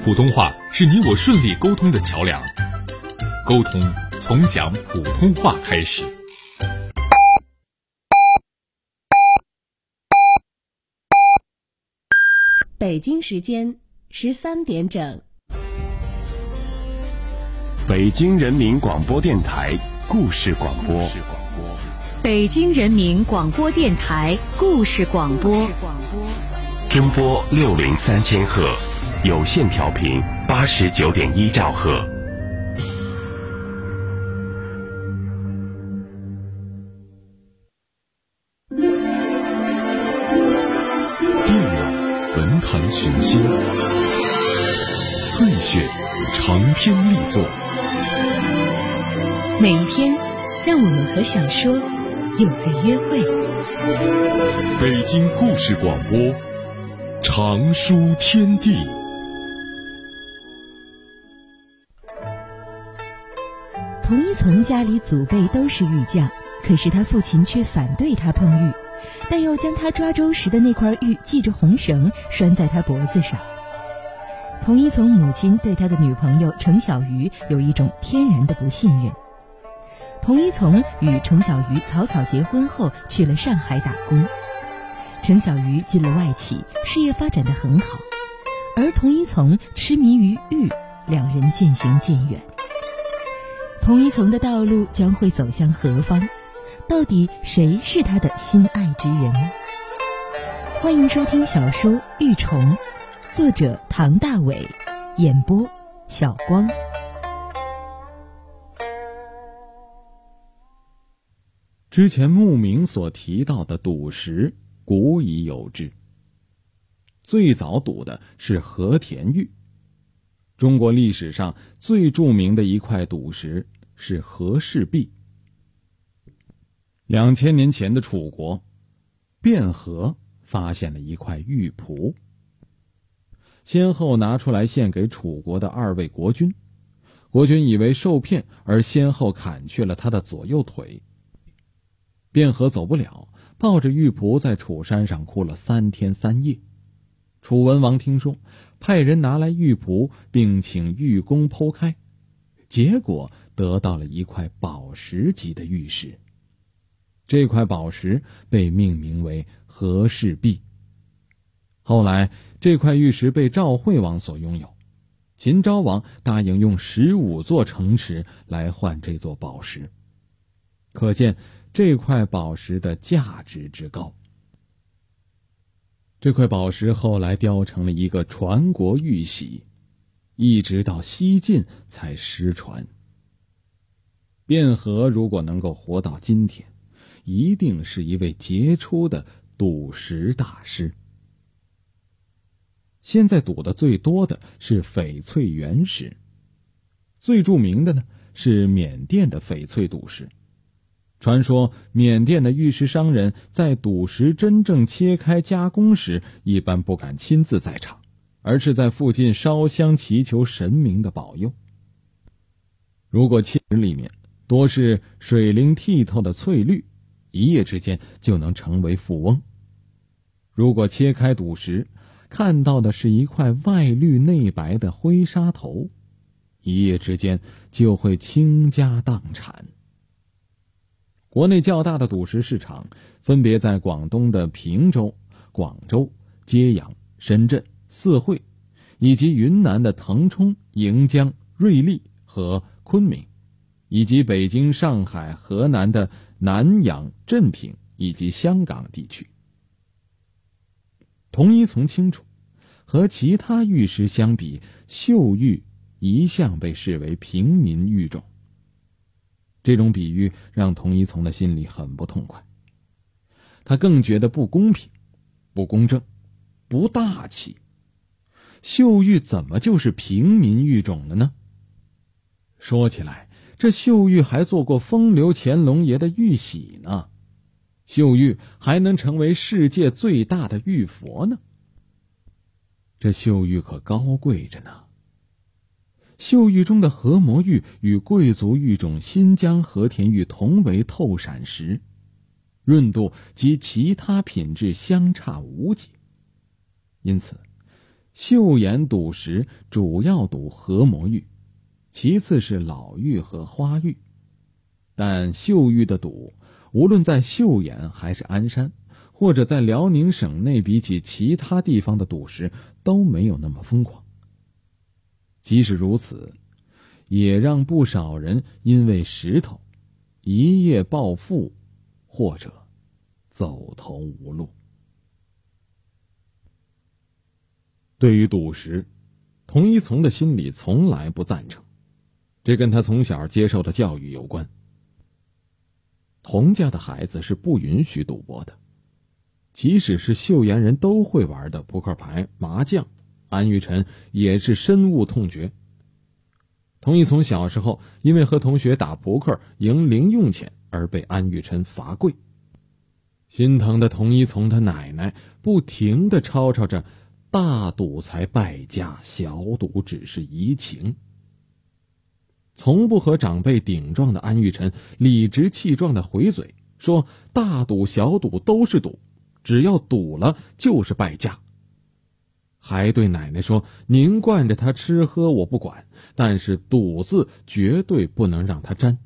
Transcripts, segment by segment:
普通话是你我顺利沟通的桥梁，沟通从讲普通话开始。 北京时间13点整。 北京人民广播电台故事广播。 北京人民广播电台故事广播。 中波603000赫，有线调频89.1兆赫。 电影文坛群星，翠雪长篇力作。 每一天，让我们和小说有个约会。 北京故事广播，长书天地。 童一从家里祖辈都是玉匠，可是他父亲却反对他碰玉，但又将他抓周时的那块玉系着红绳拴在他脖子上。童一从母亲对他的女朋友程小鱼有一种天然的不信任。童一从与程小鱼草草结婚后去了上海打工，程小鱼进了外企，事业发展得很好，而童一从痴迷于玉，两人渐行渐远。童一从的道路将会走向何方？到底谁是他的心爱之人？欢迎收听小说《玉虫》，作者唐大伟，演播小光。 之前牧民所提到的赌石古已有之，最早赌的是和田玉。中国历史上最著名的一块赌石是和氏璧。2000年前的楚国，卞和发现了一块玉璞，先后拿出来献给楚国的2位国君。国君以为受骗，而先后砍去了他的左右腿。卞和走不了，抱着玉璞在楚山上哭了3天3夜。楚文王听说，派人拿来玉璞，并请玉工剖开，结果得到了一块宝石级的玉石。这块宝石被命名为和氏璧。后来这块玉石被赵惠王所拥有，秦昭王答应用15座城池来换这座宝石，可见这块宝石的价值之高。这块宝石后来雕成了一个传国玉玺，一直到西晋才失传。卞和如果能够活到今天，一定是一位杰出的赌石大师。现在赌的最多的是翡翠原石，最著名的呢是缅甸的翡翠赌石。传说缅甸的玉石商人在赌石真正切开加工时，一般不敢亲自在场，而是在附近烧香祈求神明的保佑。如果切石里面多是水灵剔透的翠绿，一夜之间就能成为富翁。如果切开赌石，看到的是一块外绿内白的灰沙头，一夜之间就会倾家荡产。国内较大的赌石市场分别在广东的平洲、广州、揭阳、深圳、四会，以及云南的腾冲、盈江、瑞丽和昆明，以及北京、上海、河南的南阳、镇平以及香港地区。童一从清楚，和其他玉石相比，秀玉一向被视为平民玉种。这种比喻让童一从的心里很不痛快，他更觉得不公平、不公正、不大气。秀玉怎么就是平民玉种了呢？说起来，这秀玉还做过风流乾隆爷的玉玺呢，秀玉还能成为世界最大的玉佛呢。这秀玉可高贵着呢。秀玉中的和魔玉与贵族玉种新疆和田玉同为透闪石，润度及其他品质相差无几。因此， 岫岩赌石主要赌合魔玉，其次是老玉和花玉。但岫玉的赌，无论在岫岩还是鞍山，或者在辽宁省内，比起其他地方的赌石都没有那么疯狂。即使如此，也让不少人因为石头一夜暴富，或者走投无路。对于赌石，童一从的心里从来不赞成，这跟他从小接受的教育有关。童家的孩子是不允许赌博的，即使是岫岩人都会玩的扑克牌、麻将，安玉辰也是深恶痛绝。童一从小时候因为和同学打扑克赢零用钱而被安玉辰罚跪，心疼的童一从他奶奶不停地吵吵着，大赌才败家，小赌只是怡情。从不和长辈顶撞的安玉辰理直气壮地回嘴说，大赌小赌都是赌，只要赌了就是败家。还对奶奶说，您惯着他吃喝我不管，但是赌字绝对不能让他沾。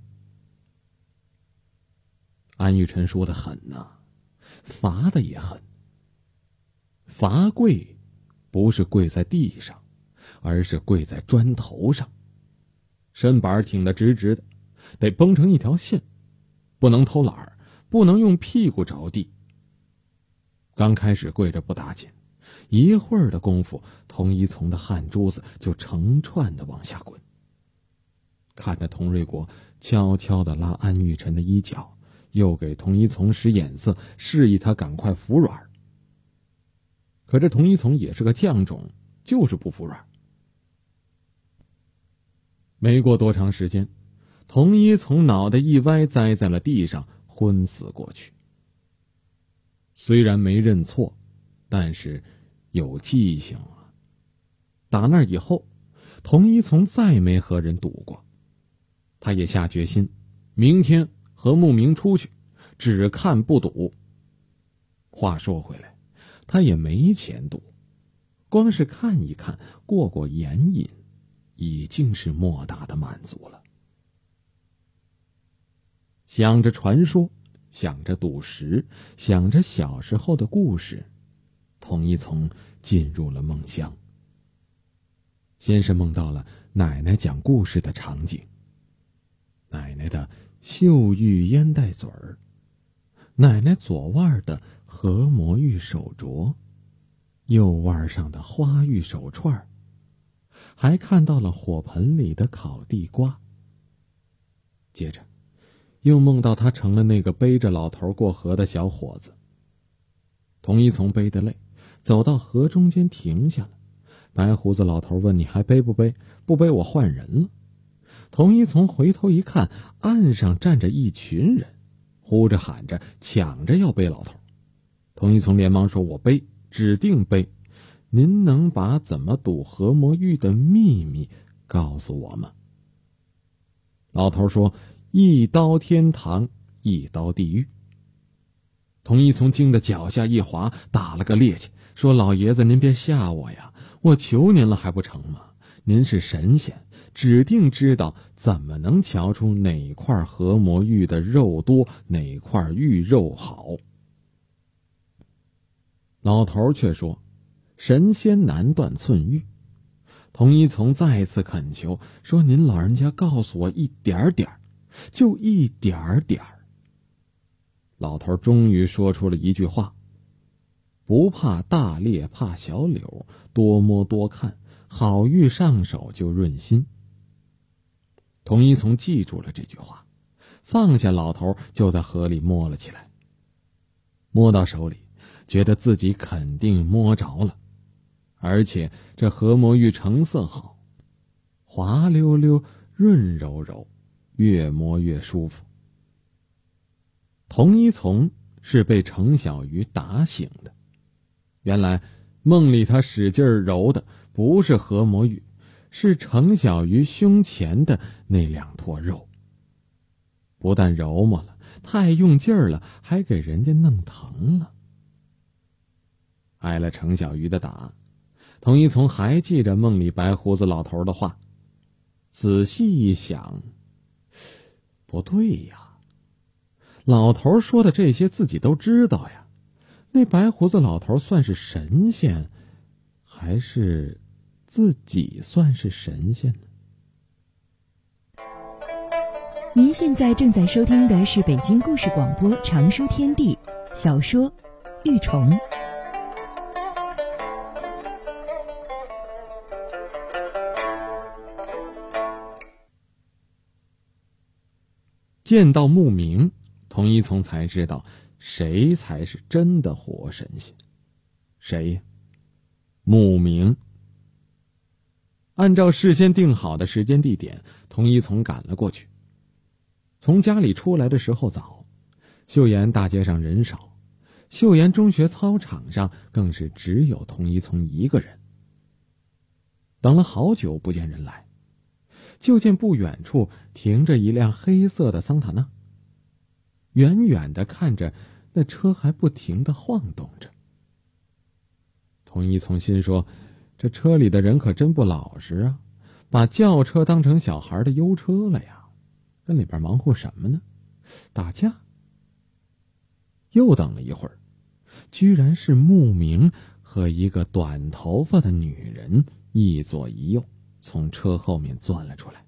安玉辰说的狠呐，罚的也狠。罚跪不是跪在地上，而是跪在砖头上，身板挺得直直的，得绷成一条线，不能偷懒儿，不能用屁股着地。刚开始跪着不打紧，一会儿的功夫，童一从的汗珠子就成串的往下滚。看着童瑞国悄悄地拉安玉辰的衣角，又给童一从使眼色，示意他赶快服软。可这童一从也是个犟种，就是不服软。没过多长时间，童一从脑袋一歪，栽在了地上，昏死过去。虽然没认错，但是有记性啊。打那以后，童一从再没和人赌过。他也下决心，明天和慕名出去，只看不赌。话说回来，他也没钱赌，光是看一看，过过眼瘾，已经是莫大的满足了。想着传说，想着赌石，想着小时候的故事，童一从进入了梦乡。先是梦到了奶奶讲故事的场景，奶奶的岫玉烟袋嘴儿，奶奶左腕的合魔玉手镯，右腕上的花玉手串，还看到了火盆里的烤地瓜。接着又梦到他成了那个背着老头过河的小伙子。童一从背得累，走到河中间停下了。白胡子老头问，你还背不背？不背我换人了。童一从回头一看，岸上站着一群人，呼着喊着抢着要背老头。童一从连忙说，我背，指定背。您能把怎么赌合魔玉的秘密告诉我吗？老头说，一刀天堂，一刀地狱。童一从惊得脚下一滑，打了个趔趄，说，老爷子您别吓我呀，我求您了还不成吗？您是神仙，指定知道怎么能瞧出哪块合魔玉的肉多，哪块玉肉好。老头却说，神仙难断寸玉。童一从再次恳求说，您老人家告诉我一点点，就一点点。老头终于说出了一句话，不怕大猎怕小柳，多摸多看，好玉上手就润心。童一从记住了这句话，放下老头，就在河里摸了起来。摸到手里，觉得自己肯定摸着了，而且这合魔玉成色好，滑溜溜润柔柔，越摸越舒服。童一从是被程小鱼打醒的，原来梦里他使劲揉的不是合魔玉，是程小鱼胸前的那两坨肉。不但揉摸了，太用劲儿了，还给人家弄疼了。挨了程小鱼的打， 童一从还记着梦里白胡子老头的话，仔细一想，不对呀，老头说的这些自己都知道呀，那白胡子老头算是神仙，还是自己算是神仙呢？ 您现在正在收听的是北京故事广播长书天地小说《玉虫》。 见到牧明，童一从才知道谁才是真的活神仙。谁呀？牧明。按照事先定好的时间地点，童一从赶了过去。从家里出来的时候早，岫岩大街上人少，岫岩中学操场上更是只有童一从一个人。等了好久不见人来，就见不远处停着一辆黑色的桑塔纳，远远的看着那车还不停地晃动着。童一从心说，这车里的人可真不老实啊，把轿车当成小孩的优车了呀，跟里边忙活什么呢？打架？又等了一会儿，居然是牧明和一个短头发的女人一左一右从车后面钻了出来。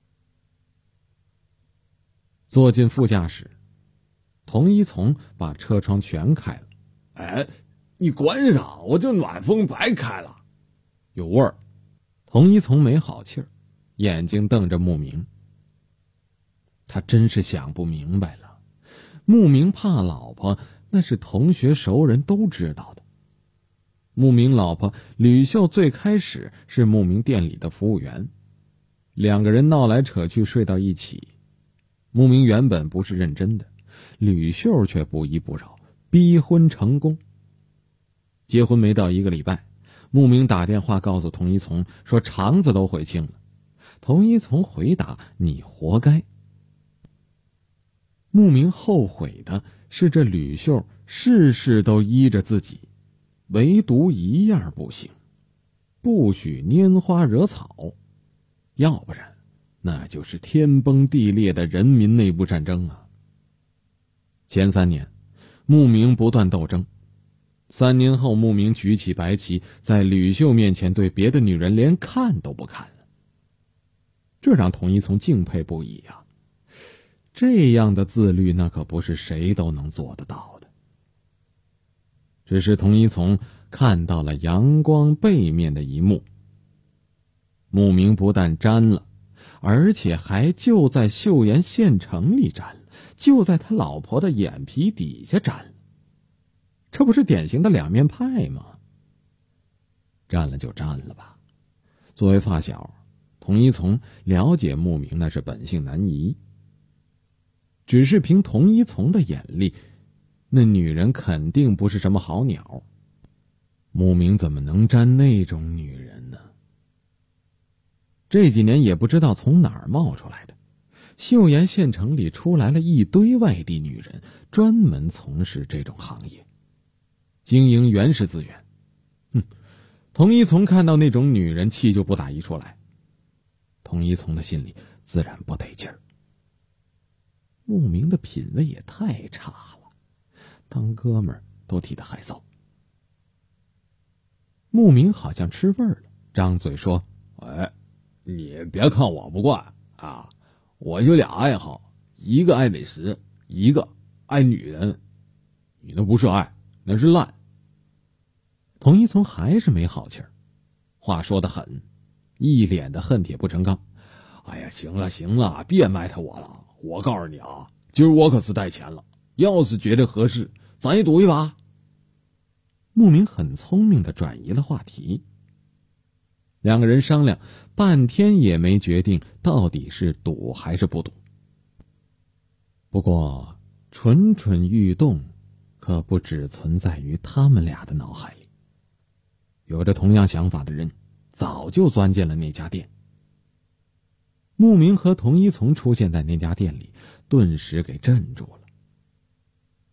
坐进副驾驶，童一从把车窗全开了。 哎，你关上，我这暖风白开了。 有味儿。童一从没好气儿，眼睛瞪着牧明。他真是想不明白了，牧明怕老婆，那是同学熟人都知道的。牧明老婆吕秀最开始是牧明店里的服务员，两个人闹来扯去，睡到一起。牧明原本不是认真的，吕秀却不依不饶，逼婚成功。结婚没到1个礼拜，牧明打电话告诉童一从说肠子都悔青了。童一从回答：你活该。牧明后悔的是这吕秀事事都依着自己，唯独一样不行，不许拈花惹草，要不然那就是天崩地裂的人民内部战争啊。前3年，牧明不断斗争，3年后，牧明举起白旗，在吕秀面前对别的女人连看都不看了，这让童一从敬佩不已啊。这样的自律，那可不是谁都能做得到的。只是童一从看到了阳光背面的一幕，牧明不但沾了，而且还就在岫岩县城里沾了，就在他老婆的眼皮底下沾了。这不是典型的两面派吗？沾了就沾了吧。作为发小，童一从了解牧明那是本性难移，只是凭童一从的眼力，那女人肯定不是什么好鸟。牧明怎么能沾那种女人呢？这几年也不知道从哪儿冒出来的，岫岩县城里出来了一堆外地女人，专门从事这种行业，经营原始资源。童一从看到那种女人，气就不打一处来。童一从的心里自然不得劲儿。牧明的品味也太差了，当哥们儿都替他害臊。牧明好像吃味儿了，张嘴说： 哎，你别看我不惯啊，我就俩爱好，一个爱美食，一个爱女人。你那不是爱，那是烂。 童一从还是没好气儿，话说得狠，一脸的恨铁不成钢。 哎呀，行了行了，别埋汰我了。我告诉你啊，今儿我可是带钱了，要是觉得合适，咱也赌一把。 牧明很聪明地转移了话题。两个人商量半天也没决定到底是赌还是不赌。不过蠢蠢欲动可不只存在于他们俩的脑海里，有着同样想法的人早就钻进了那家店。牧明和童一从出现在那家店里，顿时给镇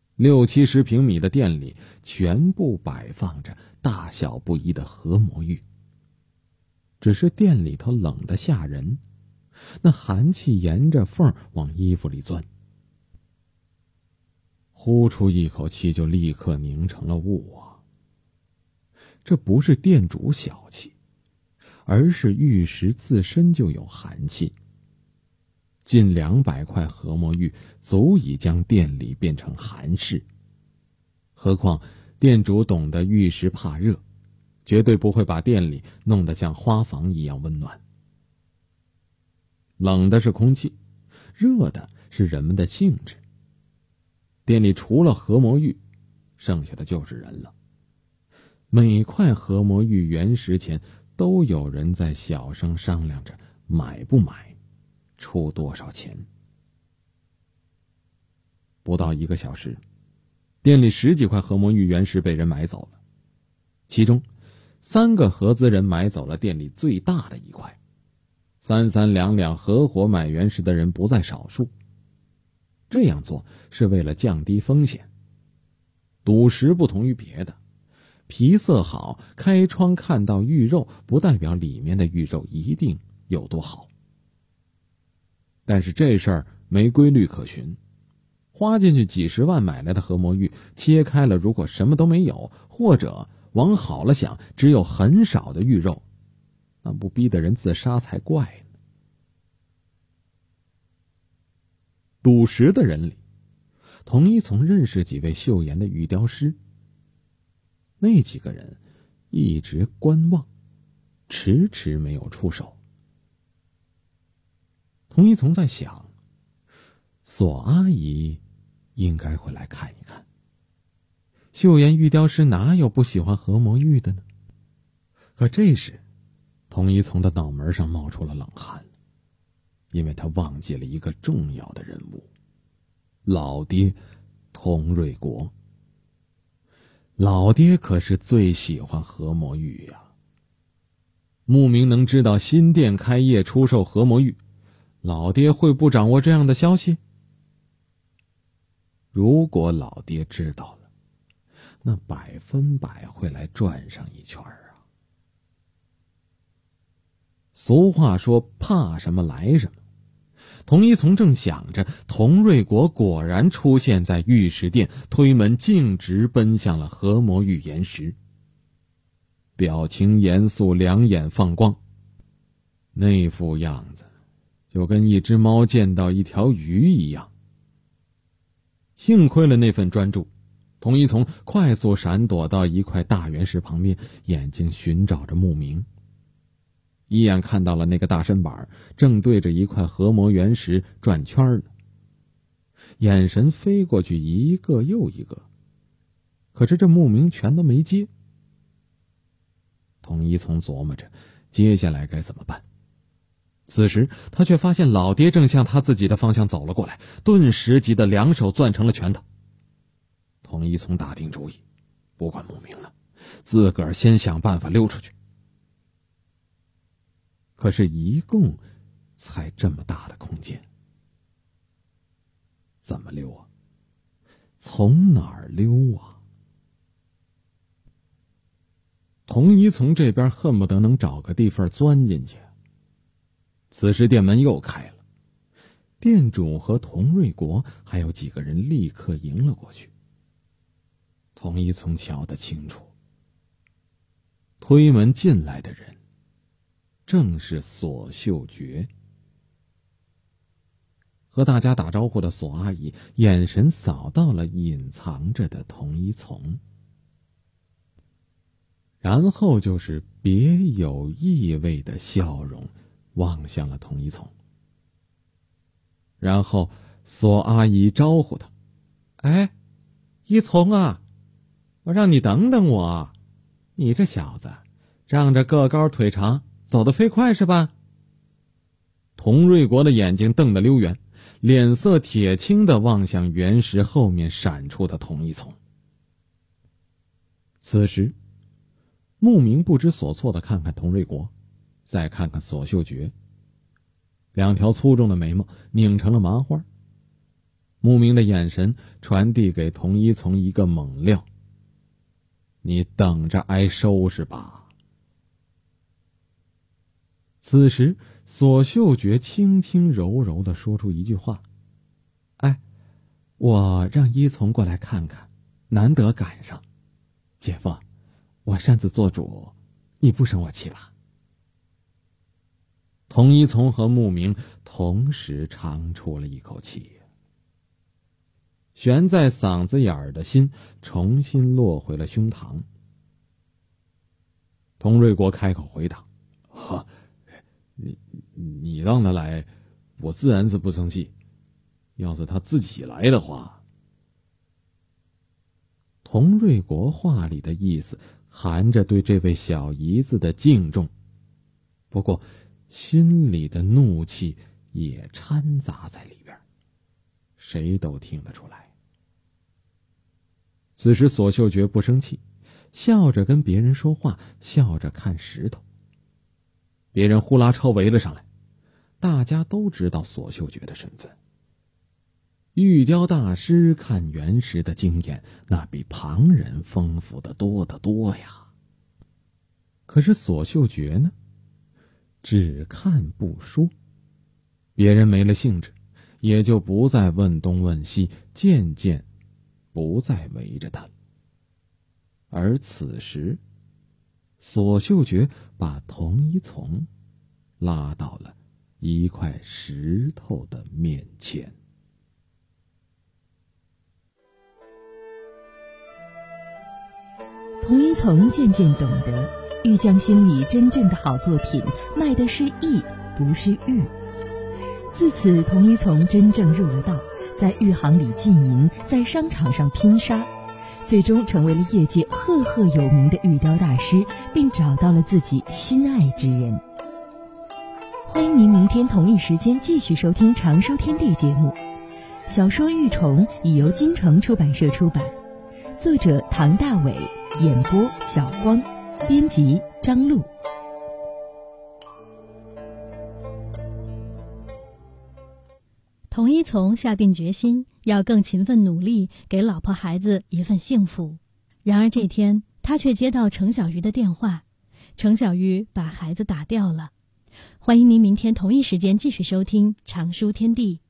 住了。60-70平米的店里全部摆放着大小不一的合模玉， 只是店里头冷得吓人，那寒气沿着缝往衣服里钻。呼出一口气就立刻凝成了雾啊！这不是店主小气，而是玉石自身就有寒气。近200块合魔玉足以将店里变成寒室，何况店主懂得玉石怕热，绝对不会把店里弄得像花房一样温暖。冷的是空气，热的是人们的兴致。店里除了合魔玉，剩下的就是人了。每块合魔玉原石前都有人在小声商量着买不买，出多少钱。不到1个小时，店里10几块合魔玉原石被人买走了，其中3个合资人买走了店里最大的一块，3、3、2、2合伙买原石的人不在少数。这样做是为了降低风险。赌石不同于别的，皮色好，开窗看到玉肉，不代表里面的玉肉一定有多好。但是这事儿没规律可循，花进去几十万买来的合魔玉，切开了如果什么都没有，或者往好了想只有很少的玉肉，那不逼得人自杀才怪呢。赌石的人里，童一从认识几位秀妍的玉雕师，那几个人一直观望，迟迟没有出手。童一从在想，索阿姨应该会来看一看。秀妍玉雕师哪有不喜欢合魔玉的呢？可这时，童一从的脑门上冒出了冷汗，因为他忘记了一个重要的人物，老爹童瑞国。老爹可是最喜欢合魔玉呀。慕名能知道新店开业出售合魔玉，老爹会不掌握这样的消息？如果老爹知道了，那100%会来转上一圈啊。俗话说怕什么来什么，童一从正想着，童瑞国果然出现在玉石店，推门径直奔向了合魔玉岩石，表情严肃，两眼放光，那副样子就跟一只猫见到一条鱼一样。幸亏了那份专注，童一从快速闪躲到一块大原石旁边，眼睛寻找着牧名。一眼看到了那个大身板正对着一块合魔原石转圈呢，眼神飞过去一个又一个，可是这牧名全都没接。童一从琢磨着接下来该怎么办，此时他却发现老爹正向他自己的方向走了过来，顿时急得两手攥成了拳头。童一从打定主意，不管牧名了，自个儿先想办法溜出去。可是一共才这么大的空间，怎么溜啊？从哪儿溜啊？童一从这边恨不得能找个地方钻进去。此时店门又开了，店主和童瑞国还有几个人立刻迎了过去。童一从瞧得清楚，推门进来的人正是索秀觉。和大家打招呼的索阿姨眼神扫到了隐藏着的童一从，然后就是别有意味的笑容望向了童一从。然后索阿姨招呼他：“哎，一从啊，我让你等等我，你这小子仗着个高腿长，走得飞快是吧？”童瑞国的眼睛瞪得溜圆，脸色铁青地望向原石后面闪出的童一从。此时牧名不知所措地看看童瑞国，再看看索秀觉，两条粗重的眉毛拧成了麻花。牧名的眼神传递给童一从一个猛料：你等着挨收拾吧。 此时索秀觉轻轻柔柔地说出一句话：哎，我让依从过来看看，难得赶上。姐夫，我擅自做主，你不生我气吧？童一从和慕明同时长出了一口气，悬在嗓子眼儿的心重新落回了胸膛。童瑞国开口回答：你让他来，我自然是不生气。要是他自己来的话。童瑞国话里的意思含着对这位小姨子的敬重，不过心里的怒气也掺杂在里边，谁都听得出来。此时索秀觉不生气，笑着跟别人说话，笑着看石头。别人呼啦超围了上来，大家都知道索秀觉的身份。玉雕大师看原石的经验，那比旁人丰富得多得多呀。可是索秀觉呢，只看不说。别人没了兴致，也就不再问东问西，渐渐不再围着他。而此时索秀觉把童一从拉到了一块石头的面前。 童一从渐渐懂得，玉匠心里真正的好作品卖的是艺，不是玉。自此童一从真正入了道，在玉行里经营，在商场上拼杀，最终成为了业界赫赫有名的玉雕大师，并找到了自己心爱之人。欢迎您明天同一时间继续收听长收天地节目。小说《玉虫》已由京城出版社出版，作者唐大伟，演播小光，编辑张璐。 童一从下定决心要更勤奋努力，给老婆孩子一份幸福。然而这天他却接到程小鱼的电话，程小鱼把孩子打掉了。欢迎您明天同一时间继续收听长书天地。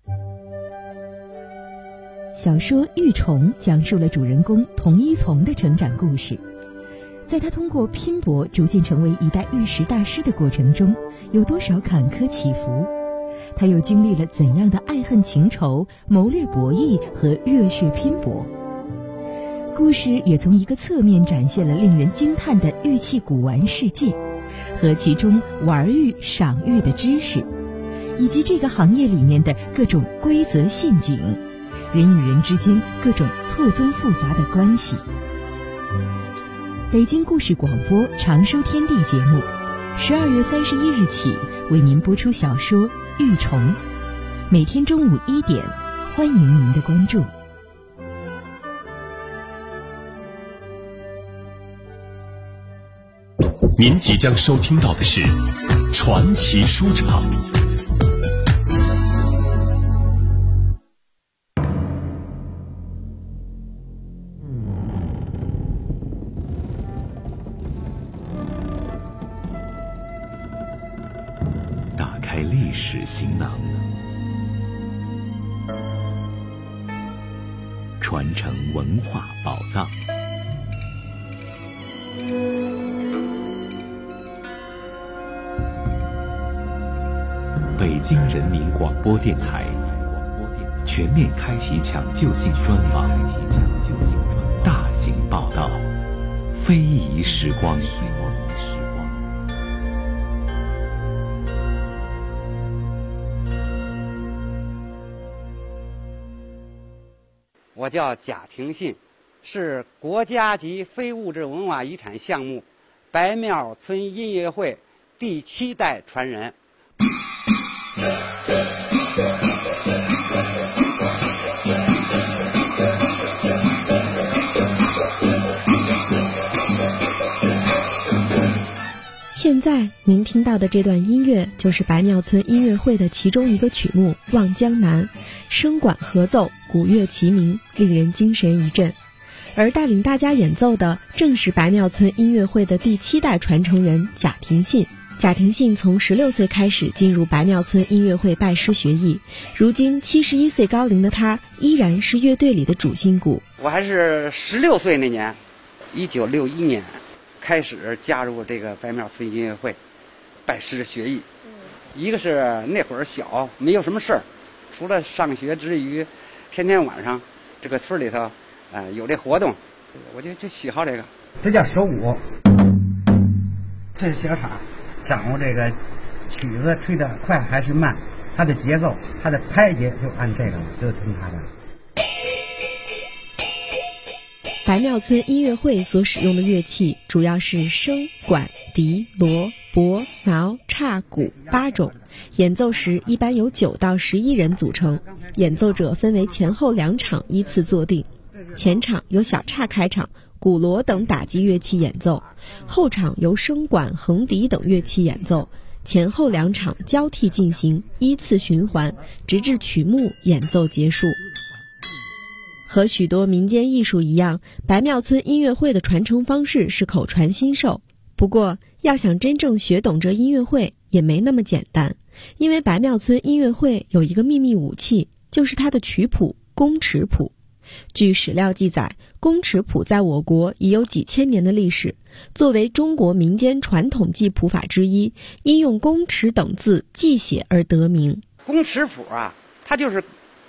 小说《玉虫》讲述了主人公童一从的成长故事。在他通过拼搏逐渐成为一代玉石大师的过程中，有多少坎坷起伏？他又经历了怎样的爱恨情仇、谋略博弈和热血拼搏？故事也从一个侧面展现了令人惊叹的玉器古玩世界，和其中玩玉、赏玉的知识，以及这个行业里面的各种规则陷阱，人与人之间各种错综复杂的关系。北京故事广播长收天地节目12月31日起为您播出小说《玉虫》，每天中午1点，欢迎您的关注。 您即将收听到的是传奇书场。打开历史行囊，传承文化宝藏。北京人民广播电台全面开启抢救性专访，大型报道，非遗时光。 我叫贾廷信，是国家级非物质文化遗产项目白庙村音乐会第7代传人。 现在您听到的这段音乐就是白庙村音乐会的其中一个曲目《望江南》，声管合奏，鼓乐齐鸣，令人精神一振。而带领大家演奏的正是白庙村音乐会的第7代传承人贾廷信。 贾廷信从16岁开始进入白庙村音乐会拜师学艺，如今71岁高龄的他依然是乐队里的主心骨。 我还是16岁那年，1961年开始加入这个白庙村音乐会，拜师学艺。一个是那会儿小，没有什么事儿，除了上学之余，天天晚上这个村里头有这活动，我就喜好这个。这叫手鼓，这是小叉，掌握这个曲子吹得快还是慢，它的节奏，它的拍节就按这个了，就听它的。 白庙村音乐会所使用的乐器主要是笙、管、笛、锣、钹、挠、叉、鼓8种，演奏时一般由9到11人组成，演奏者分为前后2场依次坐定，前场由小叉开场，鼓锣等打击乐器演奏，后场由笙管、横笛等乐器演奏，前后2场交替进行，依次循环，直至曲目演奏结束。和许多民间艺术一样，白庙村音乐会的传承方式是口传心授。不过，要想真正学懂这音乐会也没那么简单，因为白庙村音乐会有一个秘密武器，就是它的曲谱宫尺谱。据史料记载，宫尺谱在我国已有几千年的历史，作为中国民间传统记谱法之一，因用宫尺等字记写而得名。 宫尺谱啊，它就是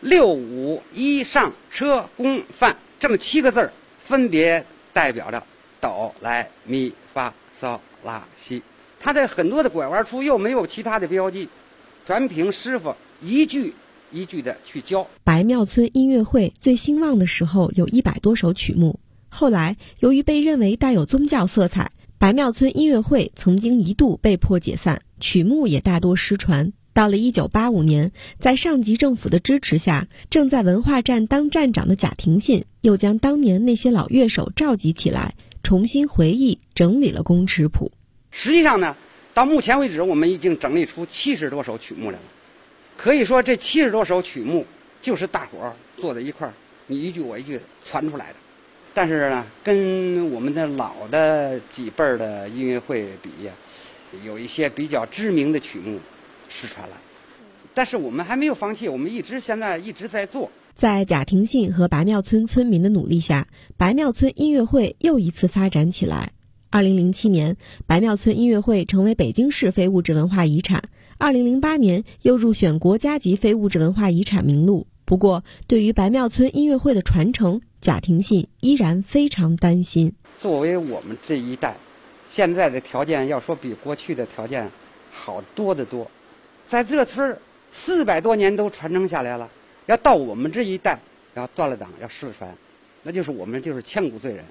6、5、1上车宫范这么7个字，分别代表着哆来咪发嗦拉西。它的很多的拐弯处又没有其他的标记，全凭师傅一句一句的去教。 白庙村音乐会最兴旺的时候有100多首曲目，后来由于被认为带有宗教色彩，白庙村音乐会曾经一度被迫解散，曲目也大多失传。到了1985年，在上级政府的支持下，正在文化站当站长的贾廷信又将当年那些老乐手召集起来，重新回忆整理了宫尺谱。 实际上呢，到目前为止我们已经整理出70多首曲目来了。可以说这70多首曲目就是大伙儿坐在一块儿，你一句我一句传出来的。但是呢，跟我们的老的几辈儿的音乐会比呀，有一些比较知名的曲目失传了，但是我们还没有放弃，我们现在一直在做。 在贾廷信和白庙村村民的努力下，白庙村音乐会又一次发展起来。2007年，白庙村音乐会成为北京市非物质文化遗产，2008年又入选国家级非物质文化遗产名录。不过，对于白庙村音乐会的传承，贾廷信依然非常担心。 作为我们这一代，现在的条件要说比过去的条件好多得多。在这村400多年都传承下来了，要到我们这一代要断了档要失传，那就是我们就是千古罪人。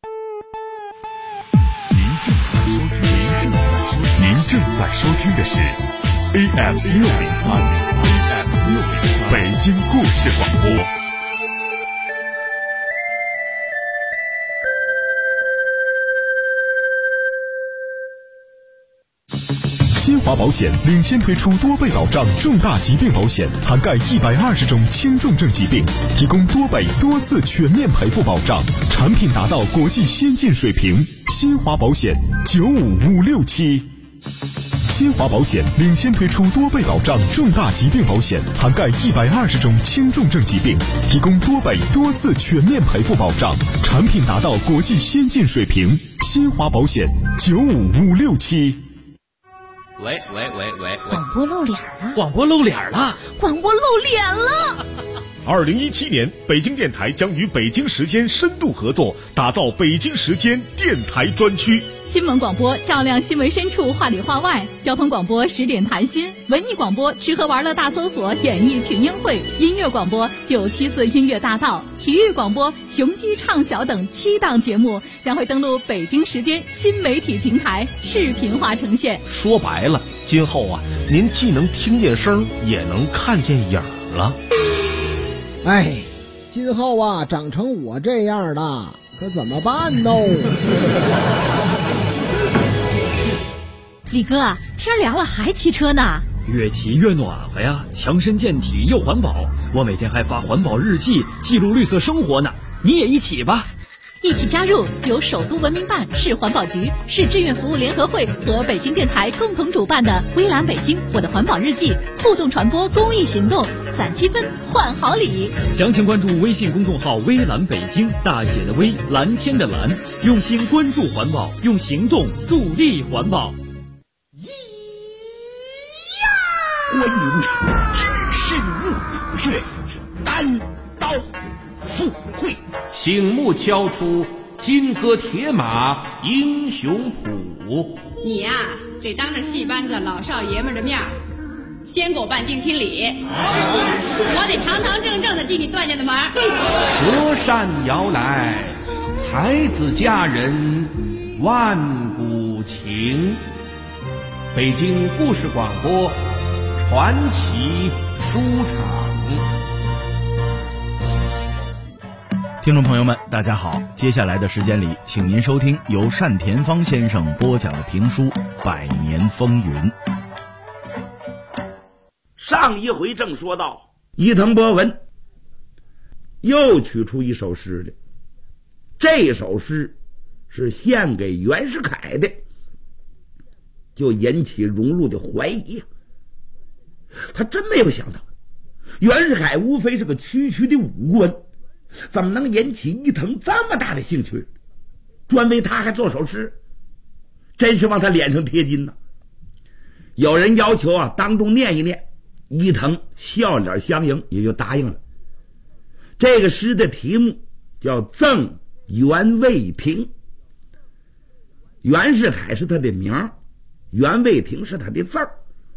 您正在收听的是 AM 603北京故事广播。新华保险领先推出多倍保障重大疾病保险，涵盖120种轻重症疾病，提供多倍多次全面赔付保障，产品达到国际先进水平。新华保险95567。新华保险领先推出多倍保障重大疾病保险，涵盖120种轻重症疾病，提供多倍多次全面赔付保障，产品达到国际先进水平。新华保险95567。 喂， 广播露脸了！ 广播露脸了 ！2017年，北京电台将与北京时间深度合作，打造北京时间电台专区。 新闻广播照亮新闻深处，话里话外；交通广播10点谈心；文艺广播吃喝玩乐大搜索，演艺群英会；音乐广播974音乐大道；体育广播雄鸡畅晓等7档节目将会登陆北京时间新媒体平台，视频化呈现。 说白了，今后啊，您既能听见声，也能看见影了。 哎，今后啊，长成我这样的，可怎么办呢？ 李哥，天凉了还骑车呢？ 越骑越暖和呀，强身健体又环保。我每天还发环保日记，记录绿色生活呢。你也一起吧。 一起加入由首都文明办、市环保局、市志愿服务联合会和北京电台共同主办的微蓝北京我的环保日记互动传播公益行动，攒积分换好礼。 详情关注微信公众号微蓝北京，大写的微，蓝天的蓝，用心关注环保，用行动助力环保。 观音身入血，单刀赴会， 醒目敲出金戈铁马英雄谱。 你呀，得当着戏班子老少爷们的面先给我办定亲礼，我得堂堂正正的进你段家的门。 折扇摇来，才子佳人万古情。北京故事广播传奇书场。 听众朋友们，大家好，接下来的时间里，请您收听由单田芳先生播讲的评书《百年风云》。 上一回正说到，伊藤博文又取出一首诗来，这首诗是献给袁世凯的，就引起荣禄的怀疑。他真没有想到，袁世凯无非是个区区的武官，怎么能引起伊藤这么大的兴趣，专为他还做首诗，真是往他脸上贴金呢。有人要求当众念一念，伊藤笑脸相迎，也就答应了。这个诗的题目叫《赠袁卫庭》，袁世凯是他的名，袁卫庭是他的字儿。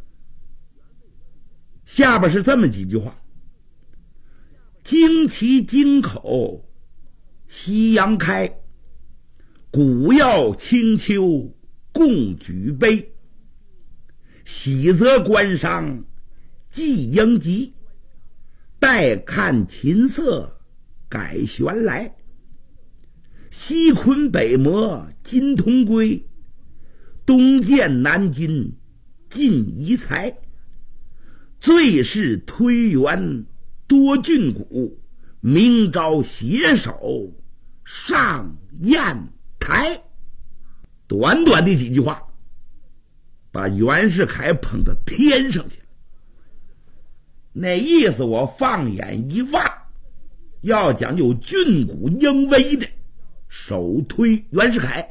下边是这么几句话：旌旗京口夕阳开，古要清秋共举杯。喜则官商既应急，待看琴瑟改旋来。西昆北磨金铜龟，东建南京尽遗才。最是推元多俊骨，明朝携手上砚台。短短的几句话，把袁世凯捧到天上去了。那意思我放眼一望，要讲有俊骨英威的，首推袁世凯，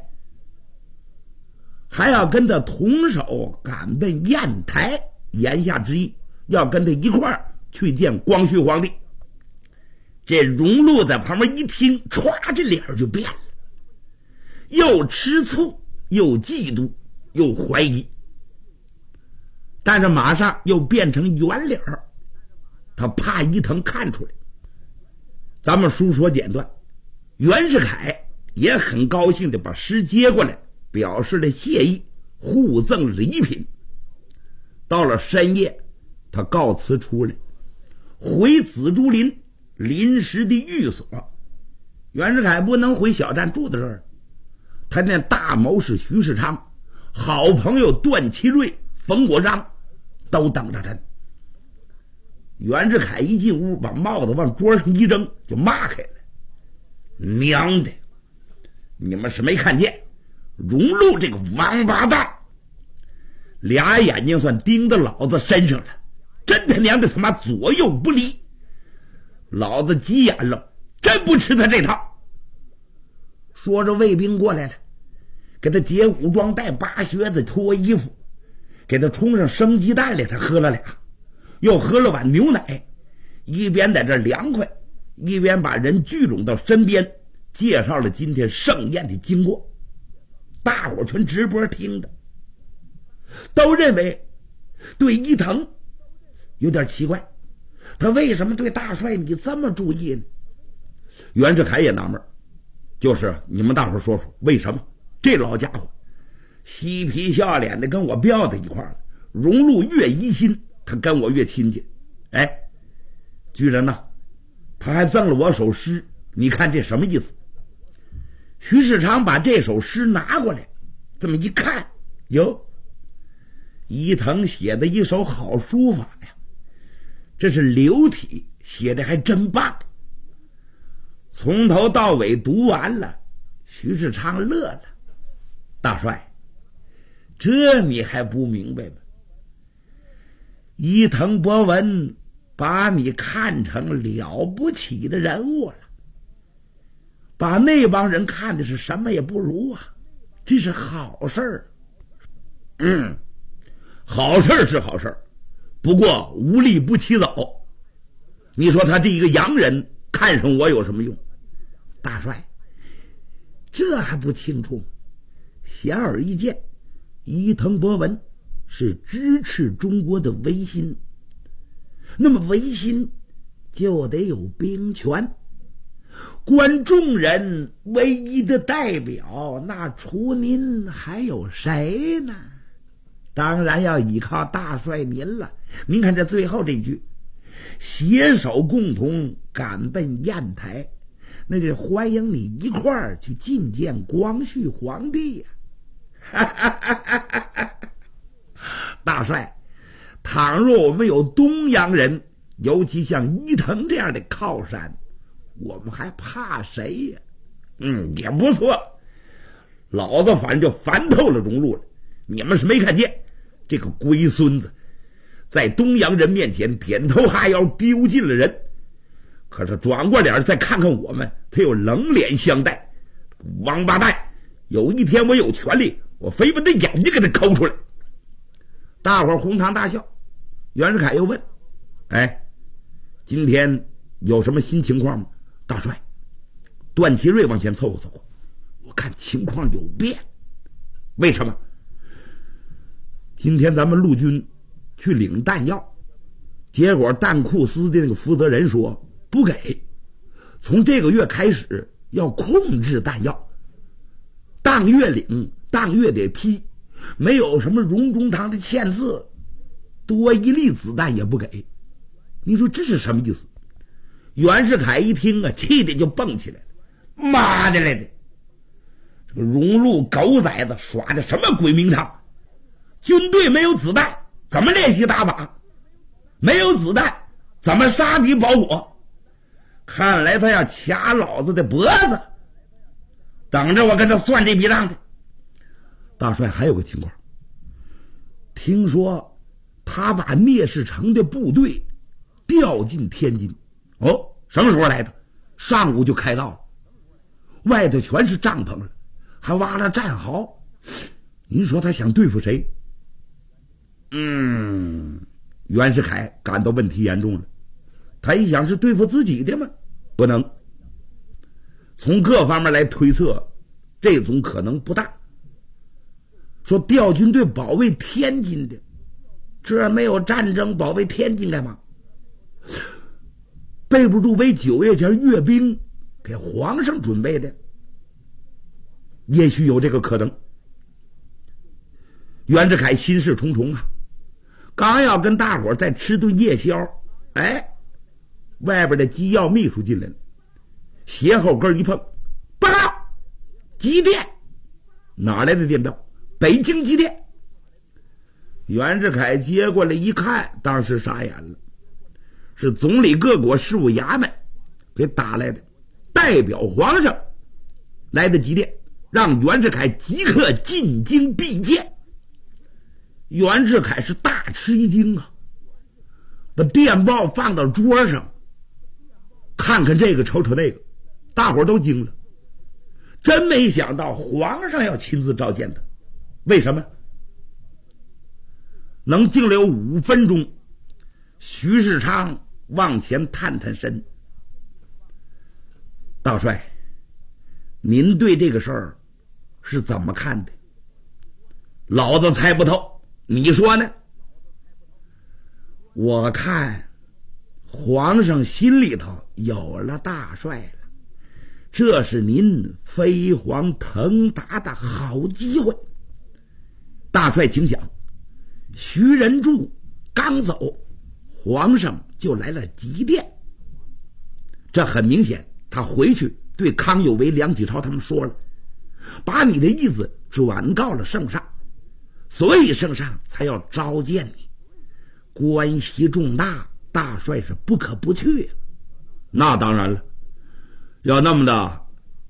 还要跟他同手赶奔砚台，言下之意要跟他一块儿去见光绪皇帝。这荣禄在旁边一听，歘，这脸就变了，又吃醋又嫉妒又怀疑，但是马上又变成圆脸，他怕伊藤看出来。咱们书说简短，袁世凯也很高兴的把诗接过来，表示了谢意，互赠礼品。到了深夜，他告辞出来，回紫竹林临时的寓所。袁世凯不能回小站住在这儿，他那大谋士徐世昌、好朋友段祺瑞、冯国璋都等着他。袁世凯一进屋，把帽子往桌上一扔，就骂开了：娘的，你们是没看见荣禄这个王八蛋，俩眼睛算盯到老子身上了，真他娘的他妈左右不离，老子急眼了，真不吃他这套。说着卫兵过来了，给他解武装带，扒靴子，脱衣服，给他冲上生鸡蛋来，他喝了俩，又喝了碗牛奶，一边在这凉快，一边把人聚拢到身边，介绍了今天盛宴的经过。大伙全直播听着，都认为对伊藤有点奇怪，他为什么对大帅你这么注意呢？袁世凯也纳闷，就是你们大伙说说为什么这老家伙嬉皮笑脸的跟我飙在一块儿，荣禄越疑心，他跟我越亲近。哎，居然呢他还赠了我首诗，你看这什么意思？徐世昌把这首诗拿过来，这么一看，哟，伊藤写的一首好书法呀，这是流体，写的还真棒。从头到尾读完了， 徐世昌乐了：“大帅，这你还不明白吗？伊藤博文把你看成了不起的人物了，把那帮人看的是什么也不如啊，这是好事儿。好事儿是好事儿，不过无利不起早。你说他这一个洋人看上我有什么用？大帅，这还不清楚吗？显而易见，伊藤博文是支持中国的维新，那么维新就得有兵权，观众人唯一的代表，那除您还有谁呢？当然要依靠大帅您了。您看这最后这句，携手共同赶奔砚台，那就欢迎你一块儿去觐见光绪皇帝呀！大帅，倘若我们有东洋人，尤其像伊藤这样的靠山，我们还怕谁呀？也不错。老子反正就烦透了荣禄了。你们是没看见这个龟孙子在东洋人面前点头哈腰，丢尽了人，可是转过脸再看看我们，他又冷脸相待。王八蛋，有一天我有权利，我非把他眼睛给他抠出来。大伙儿哄堂大笑。袁世凯又问：今天有什么新情况吗？大帅，段祺瑞往前凑合凑合，我看情况有变。为什么？今天咱们陆军去领弹药，结果弹库司的那个负责人说不给，从这个月开始要控制弹药，当月领当月得批，没有什么荣中堂的签字，多一粒子弹也不给。你说这是什么意思？袁世凯一听啊，气得就蹦起来了。妈的来的，这个荣禄狗崽子耍的什么鬼名堂？军队没有子弹怎么练习打靶？没有子弹怎么杀敌保我？看来他要掐老子的脖子，等着我跟他算这笔账去。大帅，还有个情况，听说他把聂士成的部队调进天津。什么时候来的？上午就开到了，外头全是帐篷了，还挖了战壕。您说他想对付谁？袁世凯感到问题严重了。他一想，是对付自己的吗？不能。从各方面来推测，这种可能不大。说调军队保卫天津的，这没有战争，保卫天津干嘛？备不住为9月前阅兵给皇上准备的，也许有这个可能。袁世凯心事重重啊，刚要跟大伙再吃顿夜宵，外边的机要秘书进来了，鞋后跟一碰，报告，急电。哪来的电报？北京急电。袁世凯接过来一看，当时傻眼了，是总理各国事务衙门给打来的，代表皇上来的急电，让袁世凯即刻进京避见。袁世凯是大吃一惊啊，把电报放到桌上，看看这个瞅瞅那个，大伙都惊了，真没想到皇上要亲自召见他。为什么？能静留5分钟，徐世昌往前探探身。大帅，您对这个事儿是怎么看的？老子猜不透，你说呢？我看皇上心里头有了大帅了，这是您飞黄腾达的好机会。大帅请想，徐仁柱刚走，皇上就来了急电，这很明显他回去对康有为、梁启超他们说了，把你的意思转告了圣上，所以圣上才要召见你，关系重大，大帅是不可不去。那当然了，要那么的，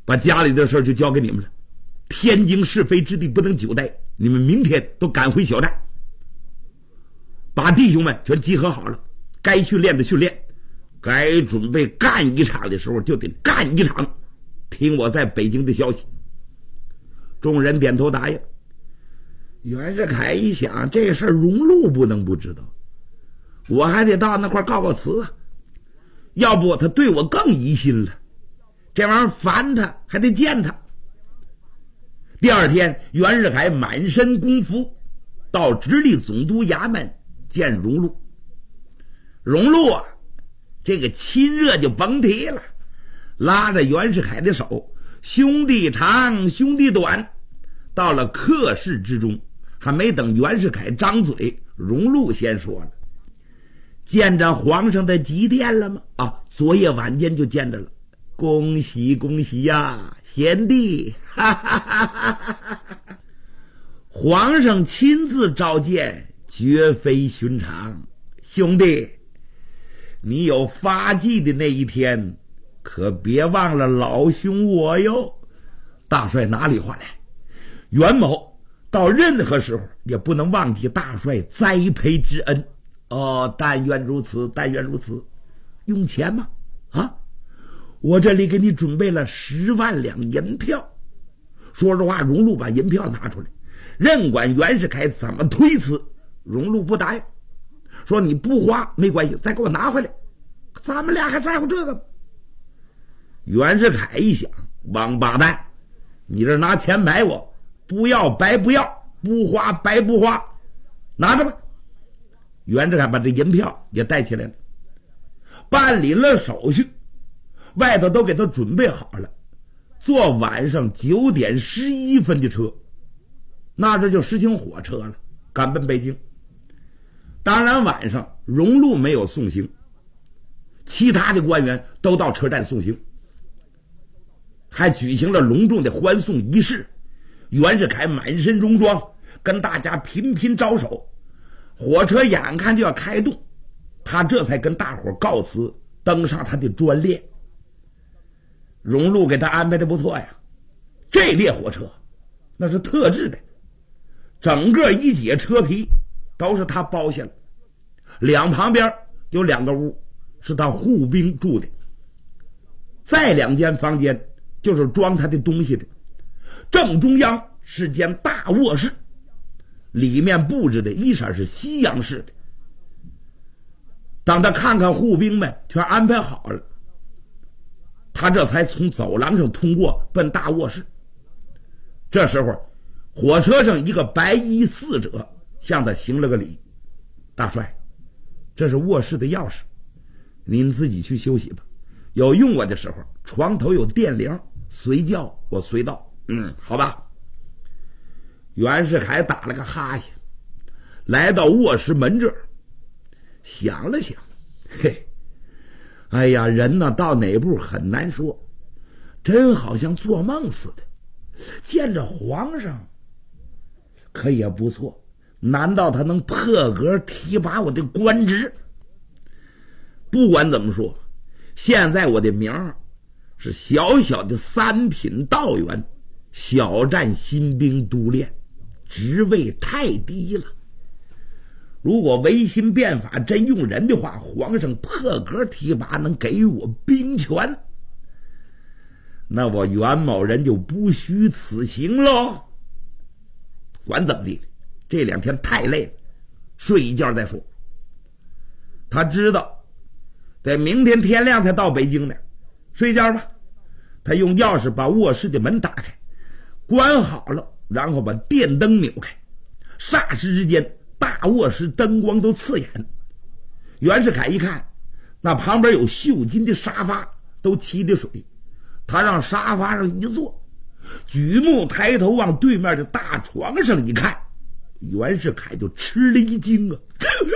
把家里的事就交给你们了。天经是非之地不能久待，你们明天都赶回小寨，把弟兄们全集合好了，该训练的训练，该准备干一场的时候就得干一场，听我在北京的消息。众人点头答应。袁世凯一想，这事儿荣禄不能不知道，我还得到那块告告辞啊，要不他对我更疑心了，这玩意儿烦他，还得见他。第二天，袁世凯满身公服，到直隶总督衙门见荣禄。荣禄啊，这个亲热就甭提了，拉着袁世凯的手，兄弟长兄弟短。到了客室之中，还没等袁世凯张嘴，荣禄先说了：“见着皇上的急电了吗？”啊，昨夜晚间就见着了。恭喜恭喜呀，贤弟！哈哈哈哈哈！皇上亲自召见，绝非寻常。兄弟，你有发迹的那一天，可别忘了老兄我哟。大帅哪里话来？袁某到任何时候也不能忘记大帅栽培之恩。哦，但愿如此，但愿如此。用钱吗？啊？我这里给你准备了10万两银票。说实话，荣禄把银票拿出来，任管袁世凯怎么推辞，荣禄不答应，说你不花没关系，再给我拿回来。咱们俩还在乎这个吗？袁世凯一想，王八蛋，你这拿钱买我，不要白不要，不花白不花，拿着吧。袁世凯把这银票也带起来了，办理了手续，外头都给他准备好了，坐晚上9点11分的车，那这就实行火车了，赶奔北京。当然晚上荣禄没有送行，其他的官员都到车站送行，还举行了隆重的欢送仪式。袁世凯满身戎装，跟大家频频招手。火车眼看就要开动，他这才跟大伙告辞，登上他的专列。荣禄给他安排的不错呀，这列火车那是特制的，整个一节车皮都是他包下了，两旁边有2个屋是他护兵住的，再2间房间就是装他的东西的，正中央是间大卧室，里面布置的一色是西洋式的。当他看看护兵们全安排好了，他这才从走廊上通过奔大卧室。这时候火车上一个白衣侍者向他行了个礼：“大帅，这是卧室的钥匙，您自己去休息吧，有用我的时候床头有电铃，随叫我随到。”好吧。袁世凯打了个哈欠，来到卧室门这儿，想了想，哎呀，人呢到哪步很难说，真好像做梦似的。见着皇上可也不错，难道他能破格提拔我的官职？不管怎么说，现在我的名儿是小小的3品道员，小站新兵督练，职位太低了。如果维新变法真用人的话，皇上破格提拔，能给予我兵权，那我袁某人就不虚此行喽。管怎么地，这2天太累了，睡一觉再说。他知道得明天天亮才到北京呢，睡觉吧。他用钥匙把卧室的门打开，关好了，然后把电灯扭开，霎时之间大卧室灯光都刺眼。袁世凯一看，那旁边有绣金的沙发，都漆的水，他让沙发上一坐，举目抬头往对面的大床上一看，袁世凯就吃了一惊啊！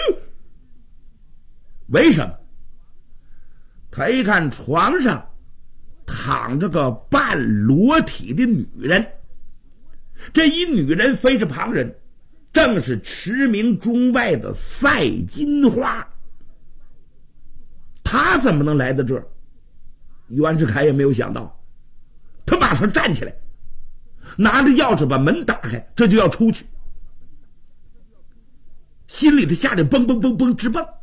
为什么？他一看床上躺着个半裸体的女人，这一女人非是旁人，正是驰名中外的赛金花。她怎么能来到这儿？袁世凯也没有想到，他妈马上站起来，拿着钥匙把门打开，这就要出去。心里他吓得蹦蹦蹦蹦直蹦。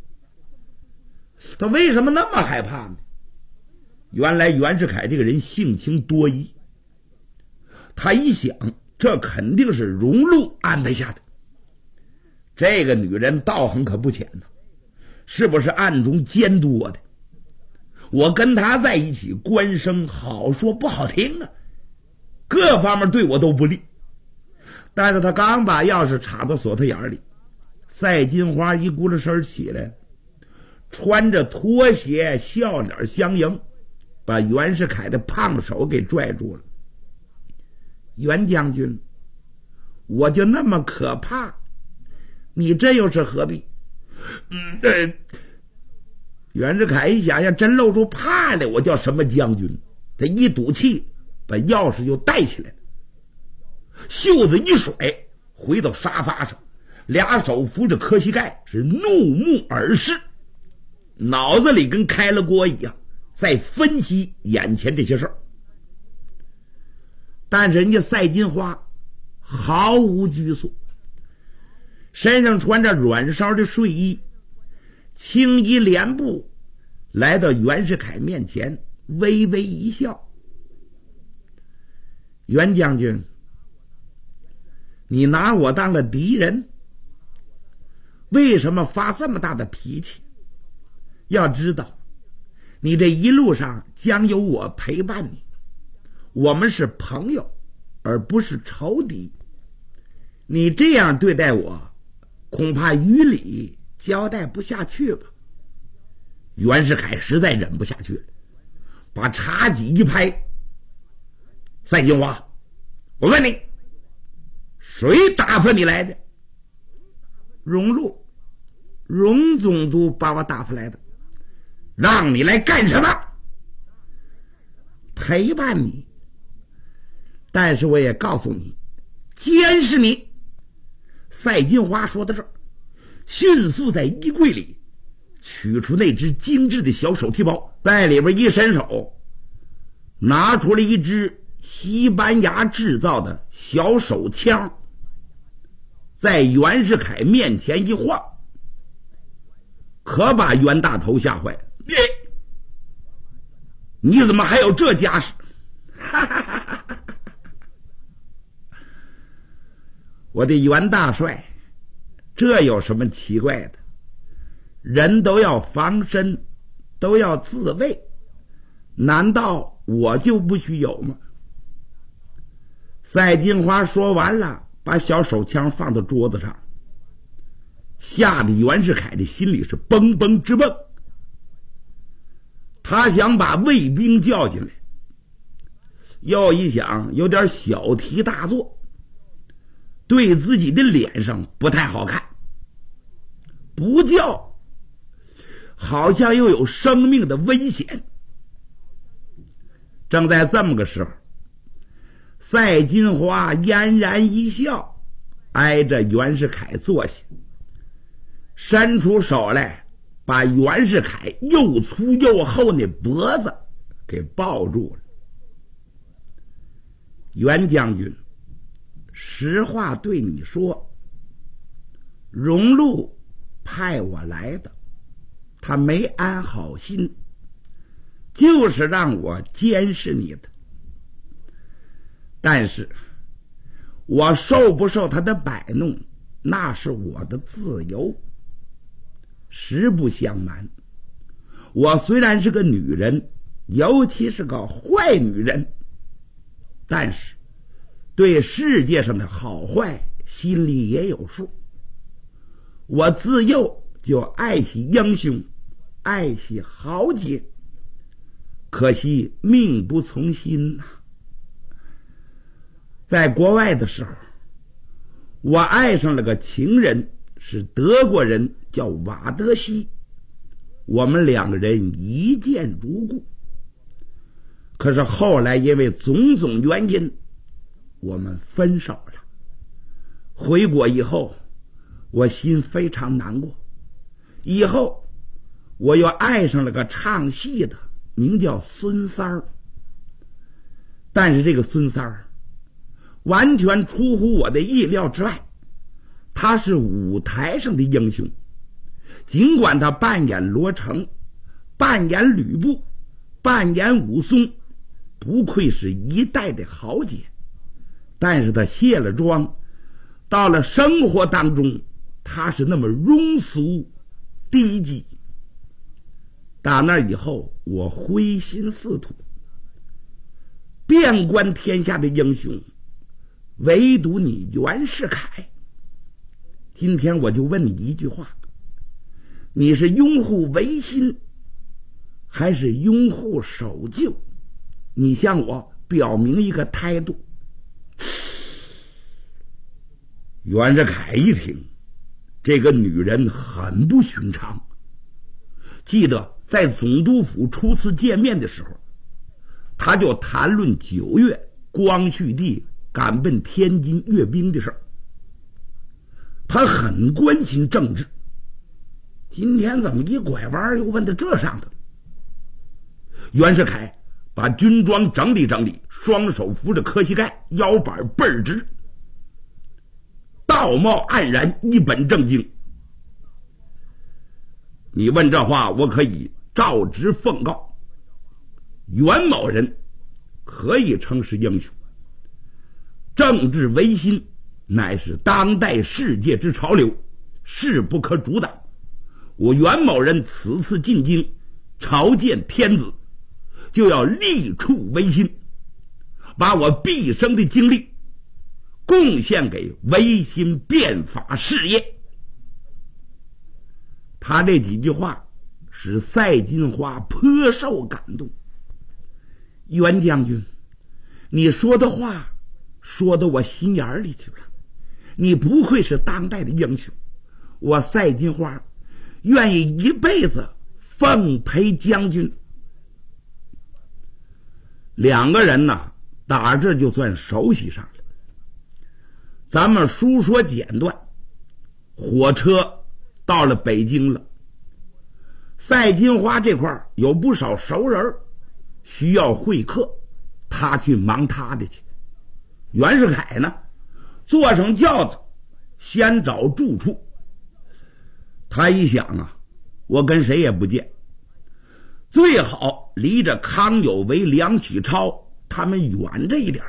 他为什么那么害怕呢？原来袁世凯这个人性情多疑，他一想，这肯定是荣禄安排下的。这个女人道行可不浅呢，是不是暗中监督我的？我跟她在一起，官声好说不好听啊，各方面对我都不利。但是他刚把钥匙插到锁头眼里，赛金花一咕噜身起来，穿着拖鞋，笑脸相迎，把袁世凯的胖手给拽住了。袁将军，我就那么可怕，你这又是何必？袁世凯一想，要真露出怕来，我叫什么将军？他一赌气，把钥匙就带起来了，袖子一甩，回到沙发上，俩手扶着磕膝盖，是怒目而视，脑子里跟开了锅一样，在分析眼前这些事儿。但是人家赛金花毫无拘束，身上穿着软袢的睡衣，轻衣连步来到袁世凯面前，微微一笑。袁将军，你拿我当了敌人，为什么发这么大的脾气？要知道，你这一路上将有我陪伴你，我们是朋友，而不是仇敌。你这样对待我，恐怕于理交代不下去吧。袁世凯实在忍不下去了，把茶几一拍，赛金花，我问你，谁打发你来的？荣禄，荣总督把我打发来的。让你来干什么？陪伴你，但是我也告诉你，监视你。赛金花说到这儿，迅速在衣柜里取出那只精致的小手提包，在里边一伸手，拿出了一支西班牙制造的小手枪，在袁世凯面前一晃，可把袁大头吓坏了。你怎么还有这家世？我的袁大帅，这有什么奇怪的？人都要防身，都要自卫，难道我就不许有吗？赛金花说完了，把小手枪放到桌子上，吓得袁世凯的心里是蹦蹦直蹦。他想把卫兵叫进来，又一想有点小题大做，对自己的脸上不太好看，不叫好像又有生命的危险。正在这么个时候，赛金花嫣然一笑，挨着袁世凯坐下，伸出手来，把袁世凯又粗又厚的脖子给抱住了。袁将军，实话对你说，荣禄派我来的，他没安好心，就是让我监视你的。但是我受不受他的摆弄，那是我的自由。实不相瞒，我虽然是个女人，尤其是个坏女人，但是对世界上的好坏心里也有数。我自幼就爱惜英雄，爱惜豪杰，可惜命不从心呐。在国外的时候，我爱上了个情人，是德国人，叫瓦德西，我们两个人一见如故。可是后来因为种种原因，我们分手了。回国以后，我心非常难过。以后我又爱上了个唱戏的，名叫孙三儿。 但是这个孙三儿完全出乎我的意料之外，他是舞台上的英雄。尽管他扮演罗成，扮演吕布，扮演武松，不愧是一代的豪杰，但是他卸了妆，到了生活当中，他是那么庸俗低级。打那以后，我灰心似土，遍观天下的英雄，唯独你袁世凯。今天我就问你一句话，你是拥护维新还是拥护守旧？你向我表明一个态度。袁世凯一听，这个女人很不寻常。记得在总督府初次见面的时候，他就谈论9月光绪帝赶奔天津阅兵的事儿。他很关心政治，今天怎么一拐弯又问到这上头？袁世凯把军装整理整理，双手扶着磕膝盖，腰板倍儿直，道貌岸然，一本正经。你问这话，我可以照直奉告，袁某人可以称是英雄。政治维新乃是当代世界之潮流，势不可阻挡。我袁某人此次进京朝见天子，就要力促维新，把我毕生的精力贡献给维新变法事业。他这几句话使赛金花颇受感动。袁将军，你说的话说到我心眼里去了，你不愧是当代的英雄，我赛金花愿意一辈子奉陪将军。两个人呢，打这就算熟悉上了。咱们书说简短，火车到了北京了。赛金花这块有不少熟人需要会客，他去忙他的去。袁世凯呢，坐上轿子先找住处。他一想啊，我跟谁也不见，最好离着康有为、梁启超他们远着一点。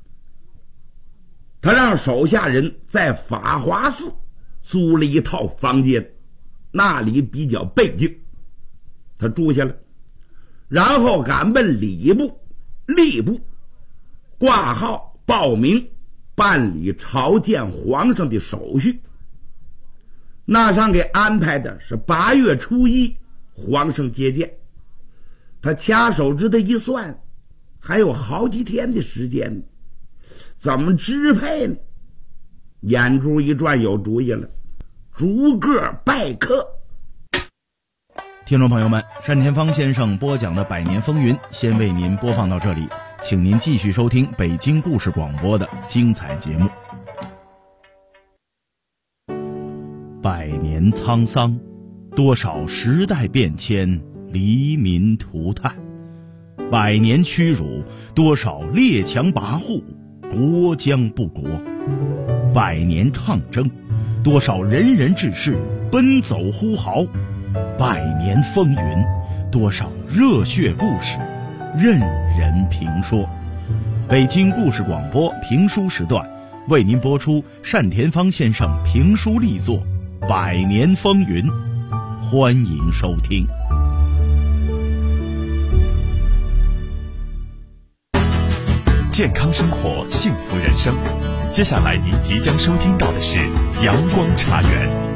他让手下人在法华寺租了一套房间，那里比较背静，他住下了，然后赶奔礼部、吏部，挂号报名，办理朝见皇上的手续。那上给安排的是8月初1皇上接见。他掐手指头一算，还有好几天的时间，怎么支配呢？眼珠一转，有主意了，逐个拜客。 听众朋友们，单田芳先生播讲的《百年风云》先为您播放到这里，请您继续收听北京故事广播的精彩节目。100年沧桑，多少时代变迁，黎民涂炭；100年屈辱，多少列强跋扈，国将不国；100年抗争，多少仁人志士奔走呼号；100年风云，多少热血故事任人评说。北京故事广播评书时段为您播出单田芳先生评书力作《100年风云》，欢迎收听。 健康生活，幸福人生。接下来您即将收听到的是阳光茶园。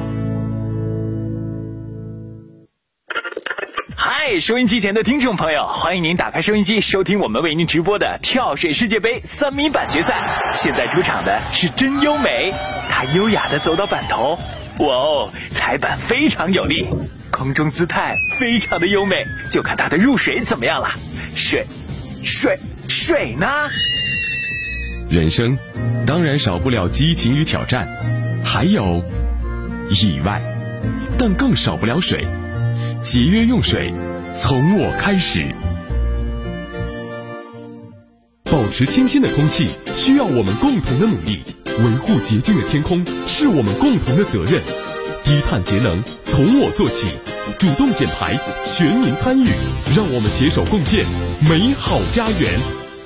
嗨，收音机前的听众朋友，欢迎您打开收音机，收听我们为您直播的跳水世界杯3米板决赛。现在出场的是真优美，她优雅地走到板头，哇哦，踩板非常有力，空中姿态非常的优美，就看她的入水怎么样了。水呢？ 人生当然少不了激情与挑战，还有意外，但更少不了水。节约用水，从我开始。 保持清新的空气需要我们共同的努力，维护洁净的天空是我们共同的责任。低碳节能从我做起，主动减排，全民参与，让我们携手共建美好家园。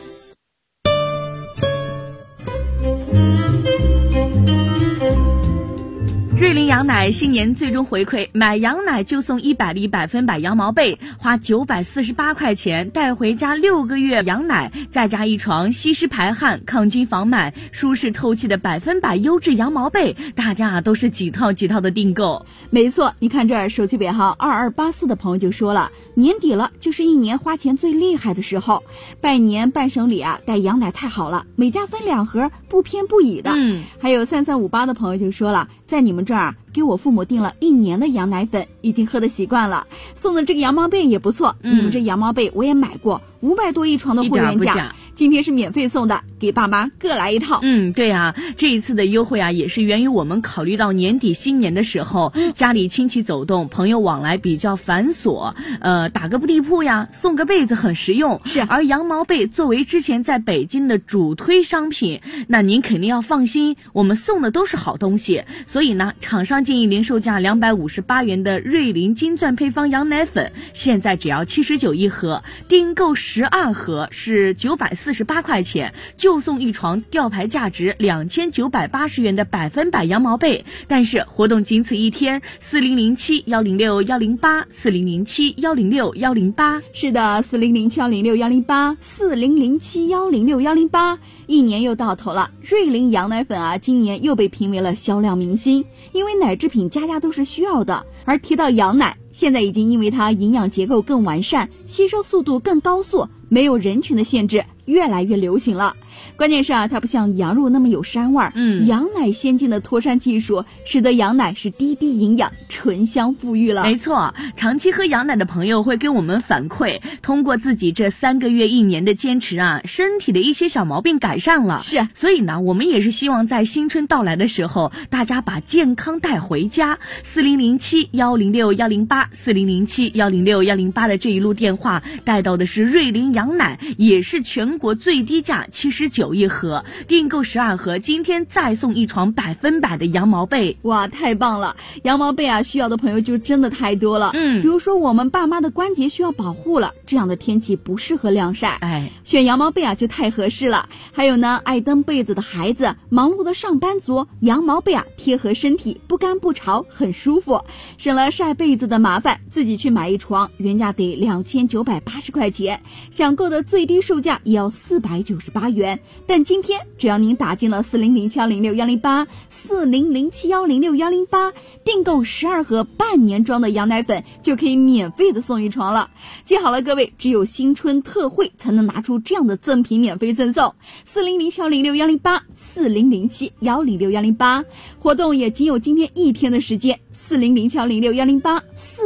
瑞麟羊奶新年最终回馈，买羊奶就送100粒100%羊毛被，花948块钱带回家6个月羊奶，再加一床吸湿排汗、抗菌防螨、舒适透气的100%优质羊毛被，大家都是几套的订购。 没错，你看这儿手机尾号2284的朋友就说了，年底了，就是一年花钱最厉害的时候，拜年伴手礼啊，带羊奶太好了，每家分2盒，不偏不倚的。还有3358的朋友就说了，在你们这儿给我父母订了1年的羊奶粉，已经喝得习惯了。送的这个羊毛被也不错，你们这羊毛被我也买过，500多一床的会员价，今天是免费送的，给爸妈各来一套。 对啊，这一次的优惠啊，也是源于我们考虑到年底新年的时候，家里亲戚走动，朋友往来比较繁琐，打个地铺呀，送个被子很实用。 是， 而羊毛被作为之前在北京的主推商品，那您肯定要放心，我们送的都是好东西。所以呢，厂商建议零售价258元的瑞麟金钻配方羊奶粉，现在只要79一盒，订购12盒是948块钱，就送一床吊牌价值2980元的100%羊毛被。但是活动仅此一天，4007-106-108，4007-106-108。 是的，4007-106-108，4007-106-108。一年又到头了，瑞麟羊奶粉啊，今年又被评为了销量明星，因为奶制品家家都是需要的。而提到羊奶，现在已经因为它营养结构更完善，吸收速度更高速，没有人群的限制，越来越流行了。关键是啊，它不像羊肉那么有膻味儿，羊奶先进的脱膻技术使得羊奶是低营养、醇香馥郁了。 没错，长期喝羊奶的朋友会跟我们反馈，通过自己这3个月1年的坚持啊，身体的一些小毛病改善了。 是， 所以呢，我们也是希望在新春到来的时候，大家把健康带回家。4007-106-108，4007-106-108的这一路电话带到的是瑞麟羊奶，也是全国最低价79一盒，订购12盒，今天再送一床100%的羊毛被。 哇，太棒了！羊毛被啊，需要的朋友就真的太多了。比如说我们爸妈的关节需要保护了，这样的天气不适合晾晒，选羊毛被啊就太合适了。还有呢，爱蹬被子的孩子，忙碌的上班族，羊毛被啊贴合身体，不干不潮，很舒服，省了晒被子的麻烦，自己去买一床，原价得2980块钱，想购的最低售价也要498元。但今天只要您打进了4007-106-108， 4007-106-108，订购12盒半年装的羊奶粉，就可以免费的送一床了。记好了各位，只有新春特惠才能拿出这样的赠品免费赠送。4007-106-108， 4007-106-108，活动也仅有今天一天的时间。4007-106-108，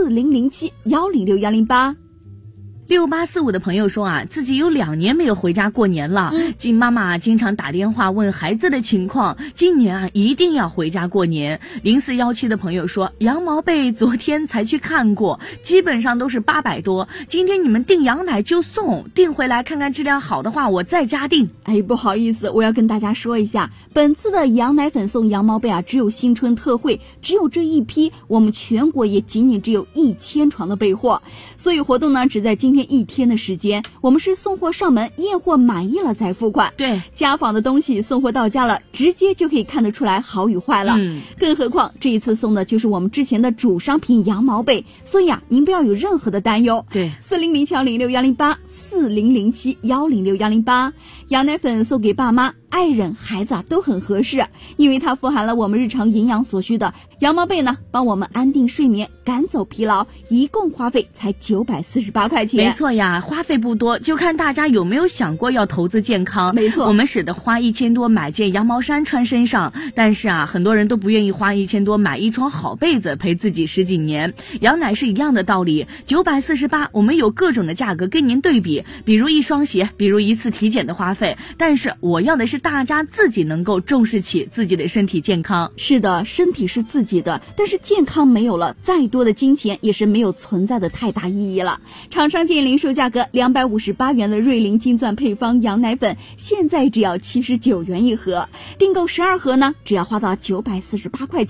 4007-106-108。 6845的朋友说啊，自己有2年没有回家过年了，妈妈经常打电话问孩子的情况，今年啊一定要回家过年。0417的朋友说，羊毛被昨天才去看过，基本上都是800多，今天你们订羊奶就送，订回来看看质量好的话我再加订。 不好意思，我要跟大家说一下，本次的羊奶粉送羊毛被啊，只有新春特惠，只有这一批，我们全国也仅仅只有1000床的备货，所以活动呢只在今天一天的时间，我们是送货上门，验货满意了再付款。 对， 家访的东西送货到家了，直接就可以看得出来好与坏了。更何况这一次送的就是我们之前的主商品羊毛被，所以啊，您不要有任何的担忧。 对 ，4007-106-108， 4007-106-108，羊奶粉送给爸妈、爱人、孩子啊都很合适，因为它富含了我们日常营养所需的。羊毛被呢，帮我们安定睡眠，赶走疲劳，一共花费才948块钱。 没错呀，花费不多，就看大家有没有想过要投资健康。 没错， 我们舍得花1000多买件羊毛衫穿身上，但是啊，很多人都不愿意花1000多买一床好被子陪自己10几年。羊奶是一样的道理，948，我们有各种的价格跟您对比，比如一双鞋，比如一次体检的花费，但是我要的是大家自己能够重视起自己的身体健康。 是的，身体是自己的，但是健康没有了，再多的金钱也是没有存在的太大意义了。厂商建议零售价格258元的瑞麟金钻配方羊奶粉，现在只要79元一盒，订购12盒呢，只要花到948块钱。